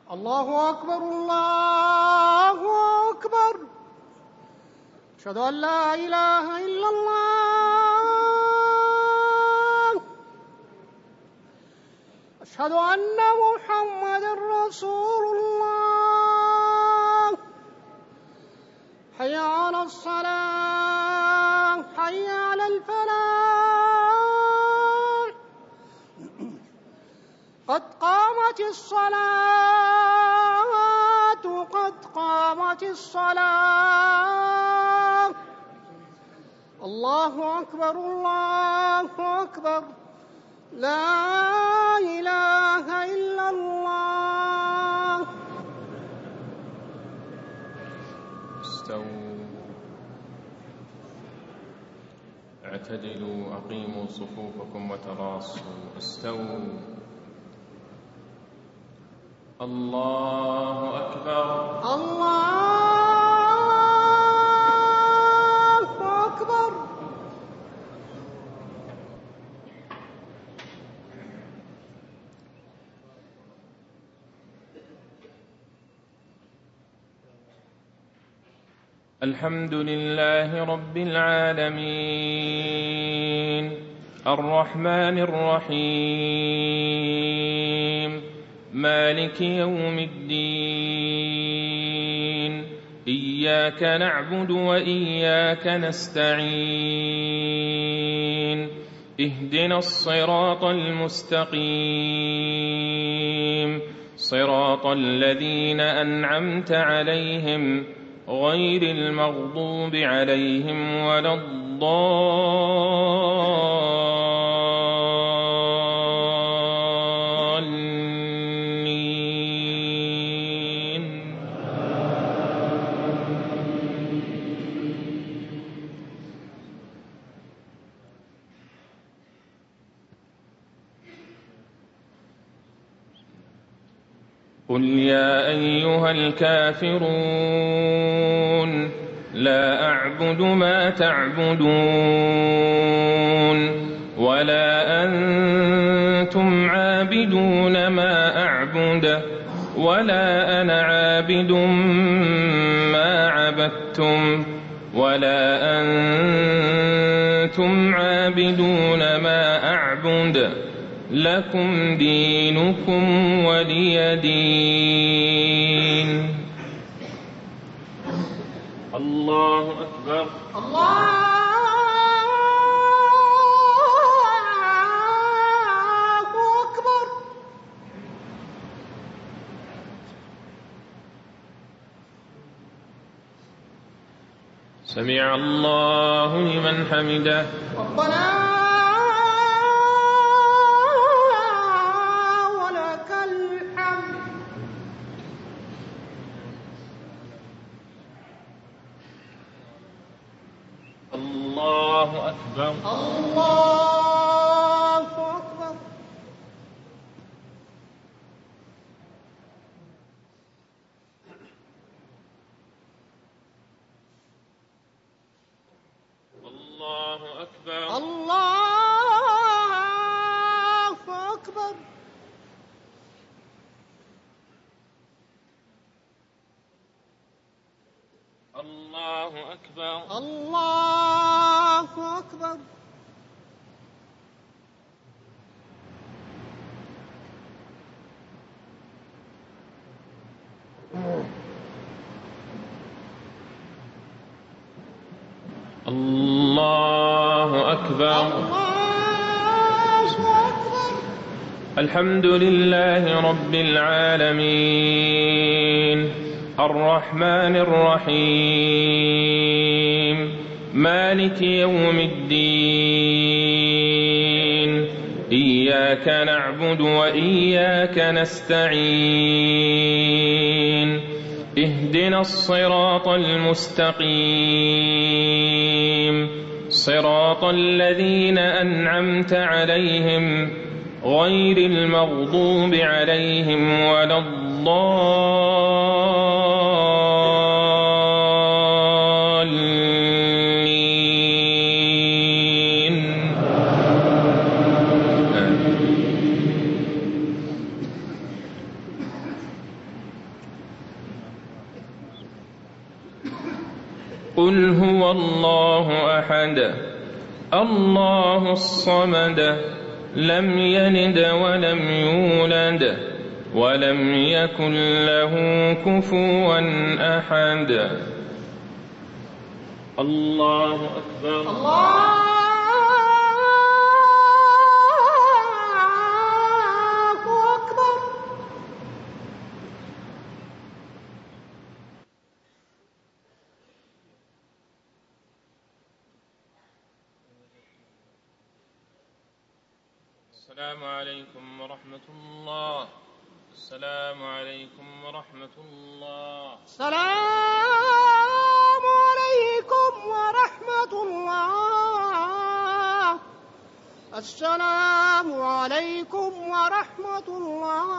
الله أكبر الله أكبر. أشهد أن لا إله إلا الله. أشهد أن محمدًا رسول الله. حي على الصلاة حي على الفلاح. قد قامت الصلاة قد قامت الصلاة. الله أكبر الله أكبر. لا إله إلا الله. استووا اعتدلوا أقيموا صفوفكم وتراصوا. استووا. الله أكبر الله أكبر. الحمد لله رب العالمين الرحمن الرحيم مالك يوم الدين. إياك نعبد وإياك نستعين. اهدنا الصراط المستقيم صراط الذين أنعمت عليهم غير المغضوب عليهم ولا الضالين. قل يا أيها الكافرون لا أعبد ما تعبدون ولا أنتم عابدون ما أعبد ولا أنا عابد ما عبدتم ولا أنتم عابدون ما أعبد. لكم دينكم ولي دين. الله أكبر الله أكبر. سمع الله لمن حمده. ربنا الله أكبر الله أكبر. الله أكبر الله أكبر. الله أكبر الله أكبر. الله أكبر. الله أكبر. الحمد لله رب العالمين الرحمن الرحيم مالك يوم الدين. إياك نعبد وإياك نستعين. اهدنا الصراط المستقيم صراط الذين أنعمت عليهم غير المغضوب عليهم ولا الضالين. قل هو الله أحد الله الصمد لم يلد ولم يولد ولم يكن له كفوا أحد. الله أكبر. الله أكبر. السلام عليكم ورحمة الله. السلام عليكم ورحمة الله. السلام عليكم ورحمة الله. السلام عليكم ورحمة الله.